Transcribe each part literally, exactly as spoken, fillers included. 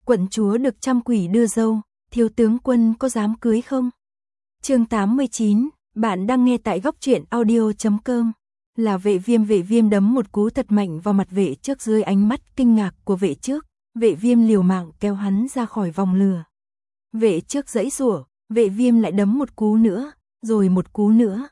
quận chúa được trăm quỷ đưa dâu, thiếu tướng quân có dám cưới không? Chương tám mươi chín, bạn đang nghe tại góc truyện audio chấm com. Là Vệ Viêm. Vệ Viêm đấm một cú thật mạnh vào mặt Vệ Trước dưới ánh mắt kinh ngạc của Vệ Trước. Vệ Viêm liều mạng kéo hắn ra khỏi vòng lửa. Vệ Trước giãy giụa, Vệ Viêm lại đấm một cú nữa, rồi một cú nữa.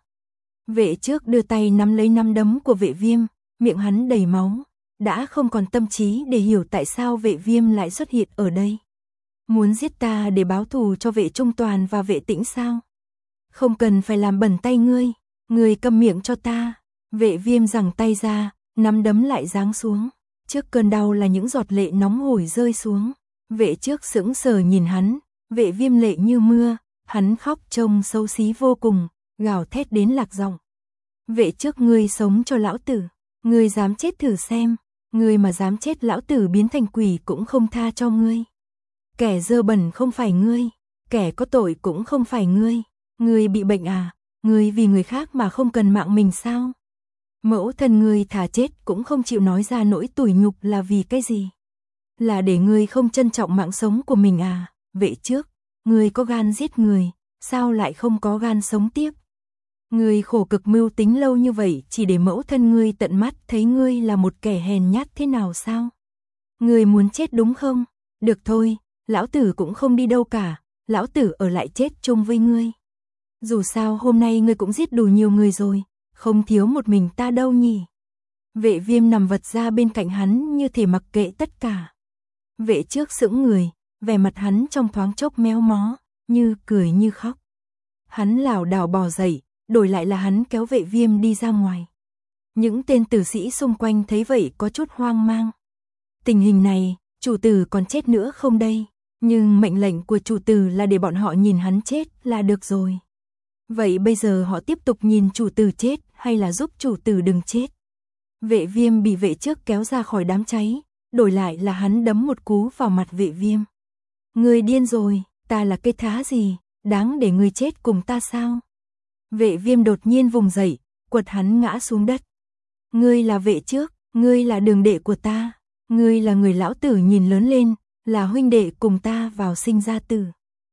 Vệ Trước đưa tay nắm lấy nắm đấm của Vệ Viêm, miệng hắn đầy máu, đã không còn tâm trí để hiểu tại sao Vệ Viêm lại xuất hiện ở đây. Muốn giết ta để báo thù cho Vệ Trung Toàn và Vệ Tĩnh sao? Không cần phải làm bẩn tay ngươi, ngươi câm miệng cho ta. Vệ Viêm giằng tay ra, nắm đấm lại giáng xuống. Trước cơn đau là những giọt lệ nóng hổi rơi xuống. Vệ Trước sững sờ nhìn hắn, Vệ Viêm lệ như mưa, hắn khóc trông xấu xí vô cùng, gào thét đến lạc giọng. Vệ Trước, ngươi sống cho lão tử, ngươi dám chết thử xem, ngươi mà dám chết lão tử biến thành quỷ cũng không tha cho ngươi. Kẻ dơ bẩn không phải ngươi, kẻ có tội cũng không phải ngươi, ngươi bị bệnh à, ngươi vì người khác mà không cần mạng mình sao? Mẫu thân ngươi thà chết cũng không chịu nói ra nỗi tủi nhục là vì cái gì? Là để ngươi không trân trọng mạng sống của mình à? Vệ Trước, ngươi có gan giết người, sao lại không có gan sống tiếp? Ngươi khổ cực mưu tính lâu như vậy chỉ để mẫu thân ngươi tận mắt thấy ngươi là một kẻ hèn nhát thế nào sao? Ngươi muốn chết đúng không? Được thôi, lão tử cũng không đi đâu cả, lão tử ở lại chết chung với ngươi. Dù sao hôm nay ngươi cũng giết đủ nhiều người rồi, không thiếu một mình ta đâu nhỉ. Vệ Viêm nằm vật ra bên cạnh hắn như thể mặc kệ tất cả. Vệ Trước sững người, vẻ mặt hắn trong thoáng chốc méo mó, như cười như khóc. Hắn lảo đảo bò dậy, đổi lại là hắn kéo Vệ Viêm đi ra ngoài. Những tên tử sĩ xung quanh thấy vậy có chút hoang mang. Tình hình này, chủ tử còn chết nữa không đây? Nhưng mệnh lệnh của chủ tử là để bọn họ nhìn hắn chết là được rồi. Vậy bây giờ họ tiếp tục nhìn chủ tử chết hay là giúp chủ tử đừng chết? Vệ Viêm bị Vệ Trước kéo ra khỏi đám cháy, đổi lại là hắn đấm một cú vào mặt Vệ Viêm. Ngươi điên rồi, ta là cây thá gì, đáng để ngươi chết cùng ta sao? Vệ Viêm đột nhiên vùng dậy, quật hắn ngã xuống đất. Ngươi là Vệ Trước, ngươi là đường đệ của ta, ngươi là người lão tử nhìn lớn lên, là huynh đệ cùng ta vào sinh ra tử.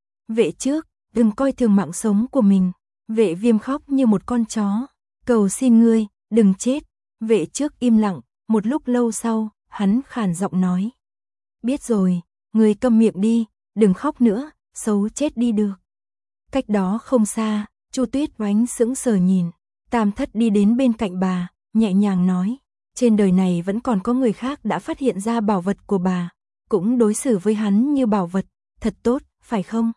Vệ Trước, đừng coi thường mạng sống của mình. Vệ Viêm khóc như một con chó, cầu xin ngươi, đừng chết. Vệ Trước im lặng, một lúc lâu sau, hắn khàn giọng nói. Biết rồi, ngươi câm miệng đi, đừng khóc nữa, xấu chết đi được. Cách đó không xa, Chu Tuyết Oánh sững sờ nhìn, Tam Thất đi đến bên cạnh bà, nhẹ nhàng nói. Trên đời này vẫn còn có người khác đã phát hiện ra bảo vật của bà, cũng đối xử với hắn như bảo vật, thật tốt, phải không?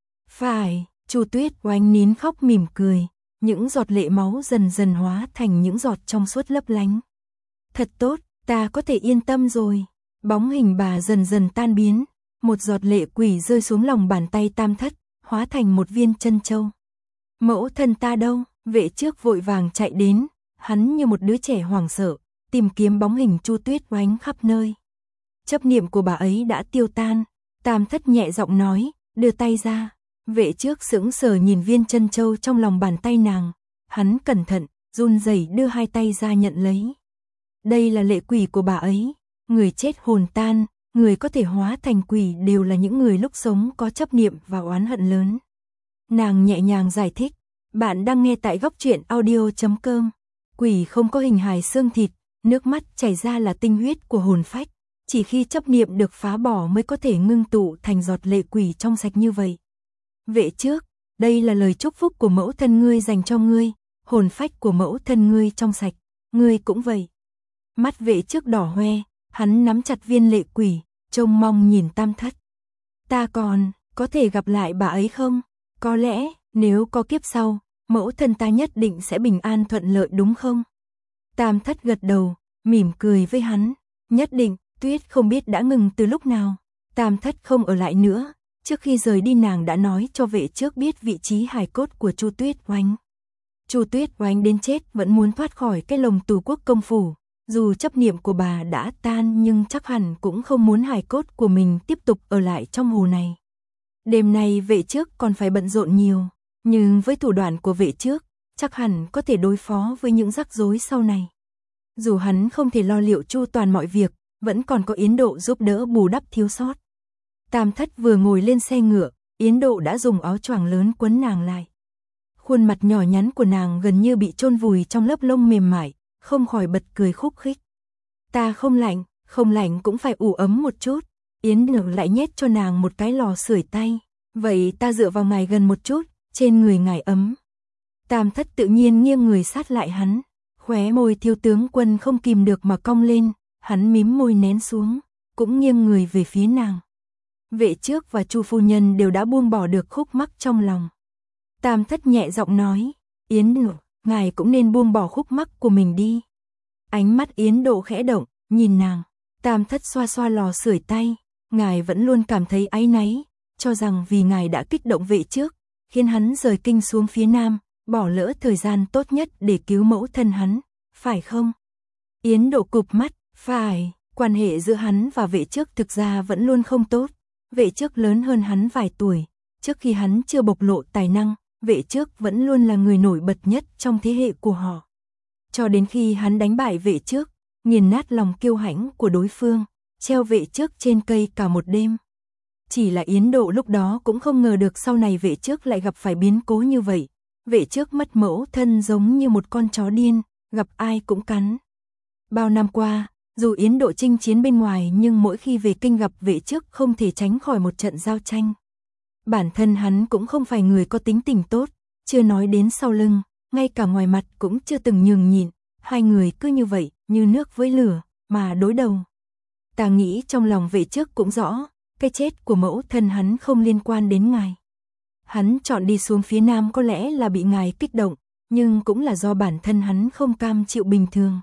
Phải. Chu Tuyết Oánh nín khóc mỉm cười, những giọt lệ máu dần dần hóa thành những giọt trong suốt lấp lánh. Thật tốt, ta có thể yên tâm rồi. Bóng hình bà dần dần tan biến, một giọt lệ quỷ rơi xuống lòng bàn tay Tam Thất, hóa thành một viên chân châu. Mẫu thân ta đâu? Vệ Trước vội vàng chạy đến, hắn như một đứa trẻ hoảng sợ, tìm kiếm bóng hình Chu Tuyết Oánh khắp nơi. Chấp niệm của bà ấy đã tiêu tan, Tam Thất nhẹ giọng nói, đưa tay ra. Vệ Trước sững sờ nhìn viên chân châu trong lòng bàn tay nàng, hắn cẩn thận, run rẩy đưa hai tay ra nhận lấy. Đây là lệ quỷ của bà ấy, người chết hồn tan, người có thể hóa thành quỷ đều là những người lúc sống có chấp niệm và oán hận lớn. Nàng nhẹ nhàng giải thích, bạn đang nghe tại góc truyện audio chấm com. Quỷ không có hình hài xương thịt, nước mắt chảy ra là tinh huyết của hồn phách, chỉ khi chấp niệm được phá bỏ mới có thể ngưng tụ thành giọt lệ quỷ trong sạch như vậy. Vệ Trước, đây là lời chúc phúc của mẫu thân ngươi dành cho ngươi, hồn phách của mẫu thân ngươi trong sạch, ngươi cũng vậy. Mắt Vệ Trước đỏ hoe, hắn nắm chặt viên lệ quỷ, trông mong nhìn Tam Thất. Ta còn, có thể gặp lại bà ấy không? Có lẽ, nếu có kiếp sau, mẫu thân ta nhất định sẽ bình an thuận lợi đúng không? Tam Thất gật đầu, mỉm cười với hắn, nhất định. Tuyết không biết đã ngừng từ lúc nào, Tam Thất không ở lại nữa. Trước khi rời đi nàng đã nói cho Vệ Trước biết vị trí hài cốt của Chu Tuyết Oánh. Chu Tuyết Oánh đến chết vẫn muốn thoát khỏi cái lồng tù quốc công phủ, dù chấp niệm của bà đã tan nhưng chắc hẳn cũng không muốn hài cốt của mình tiếp tục ở lại trong hồ này. Đêm nay Vệ Trước còn phải bận rộn nhiều, nhưng với thủ đoạn của Vệ Trước, chắc hẳn có thể đối phó với những rắc rối sau này. Dù hắn không thể lo liệu chu toàn mọi việc, vẫn còn có Yến Độ giúp đỡ bù đắp thiếu sót. Tam Thất vừa ngồi lên xe ngựa, Yến Độ đã dùng áo choàng lớn quấn nàng lại. Khuôn mặt nhỏ nhắn của nàng gần như bị chôn vùi trong lớp lông mềm mại, không khỏi bật cười khúc khích. Ta không lạnh, không lạnh cũng phải ủ ấm một chút. Yến Độ lại nhét cho nàng một cái lò sưởi tay. Vậy ta dựa vào ngài gần một chút, trên người ngài ấm. Tam Thất tự nhiên nghiêng người sát lại hắn. Khóe môi Thiếu tướng Quân không kìm được mà cong lên, hắn mím môi nén xuống, cũng nghiêng người về phía nàng. Vệ trước và Chu phu nhân đều đã buông bỏ được khúc mắc trong lòng. Tam Thất nhẹ giọng nói, Yến Độ, ngài cũng nên buông bỏ khúc mắc của mình đi. Ánh mắt Yến Độ khẽ động, nhìn nàng. Tam Thất xoa xoa lò sưởi tay, ngài vẫn luôn cảm thấy áy náy, cho rằng vì ngài đã kích động vệ trước, khiến hắn rời kinh xuống phía nam, bỏ lỡ thời gian tốt nhất để cứu mẫu thân hắn, phải không? Yến Độ cụp mắt, phải, quan hệ giữa hắn và vệ trước thực ra vẫn luôn không tốt. Vệ trước lớn hơn hắn vài tuổi, trước khi hắn chưa bộc lộ tài năng, vệ trước vẫn luôn là người nổi bật nhất trong thế hệ của họ. Cho đến khi hắn đánh bại vệ trước, nghiền nát lòng kiêu hãnh của đối phương, treo vệ trước trên cây cả một đêm. Chỉ là Yến Độ lúc đó cũng không ngờ được sau này vệ trước lại gặp phải biến cố như vậy. Vệ trước mất mẫu thân giống như một con chó điên, gặp ai cũng cắn. Bao năm qua, dù Yến Độ chinh chiến bên ngoài nhưng mỗi khi về kinh gặp vệ trước không thể tránh khỏi một trận giao tranh. Bản thân hắn cũng không phải người có tính tình tốt, chưa nói đến sau lưng, ngay cả ngoài mặt cũng chưa từng nhường nhịn, hai người cứ như vậy, như nước với lửa, mà đối đầu. Ta nghĩ trong lòng vệ trước cũng rõ, cái chết của mẫu thân hắn không liên quan đến ngài. Hắn chọn đi xuống phía nam có lẽ là bị ngài kích động, nhưng cũng là do bản thân hắn không cam chịu bình thường.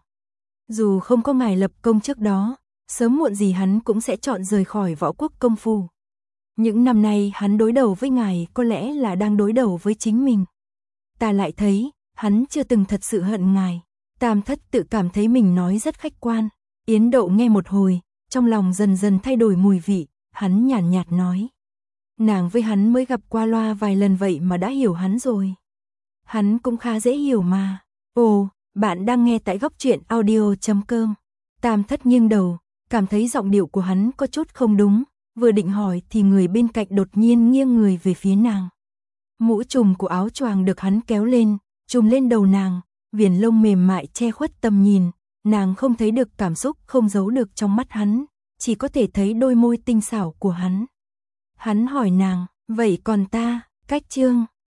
Dù không có ngài lập công trước đó, sớm muộn gì hắn cũng sẽ chọn rời khỏi võ quốc công phu. Những năm nay hắn đối đầu với ngài có lẽ là đang đối đầu với chính mình. Ta lại thấy, hắn chưa từng thật sự hận ngài. Tam Thất tự cảm thấy mình nói rất khách quan. Yến Độ nghe một hồi, trong lòng dần dần thay đổi mùi vị, hắn nhàn nhạt, nhạt nói. Nàng với hắn mới gặp qua loa vài lần vậy mà đã hiểu hắn rồi. Hắn cũng khá dễ hiểu mà. Ồ, bạn đang nghe tại góc truyện audio chấm com. Tam Thất nghiêng đầu, cảm thấy giọng điệu của hắn có chút không đúng, vừa định hỏi thì người bên cạnh đột nhiên nghiêng người về phía nàng. Mũ trùm của áo choàng được hắn kéo lên, trùm lên đầu nàng, viền lông mềm mại che khuất tầm nhìn, nàng không thấy được cảm xúc không giấu được trong mắt hắn, chỉ có thể thấy đôi môi tinh xảo của hắn. Hắn hỏi nàng, vậy còn ta, Cách Chương,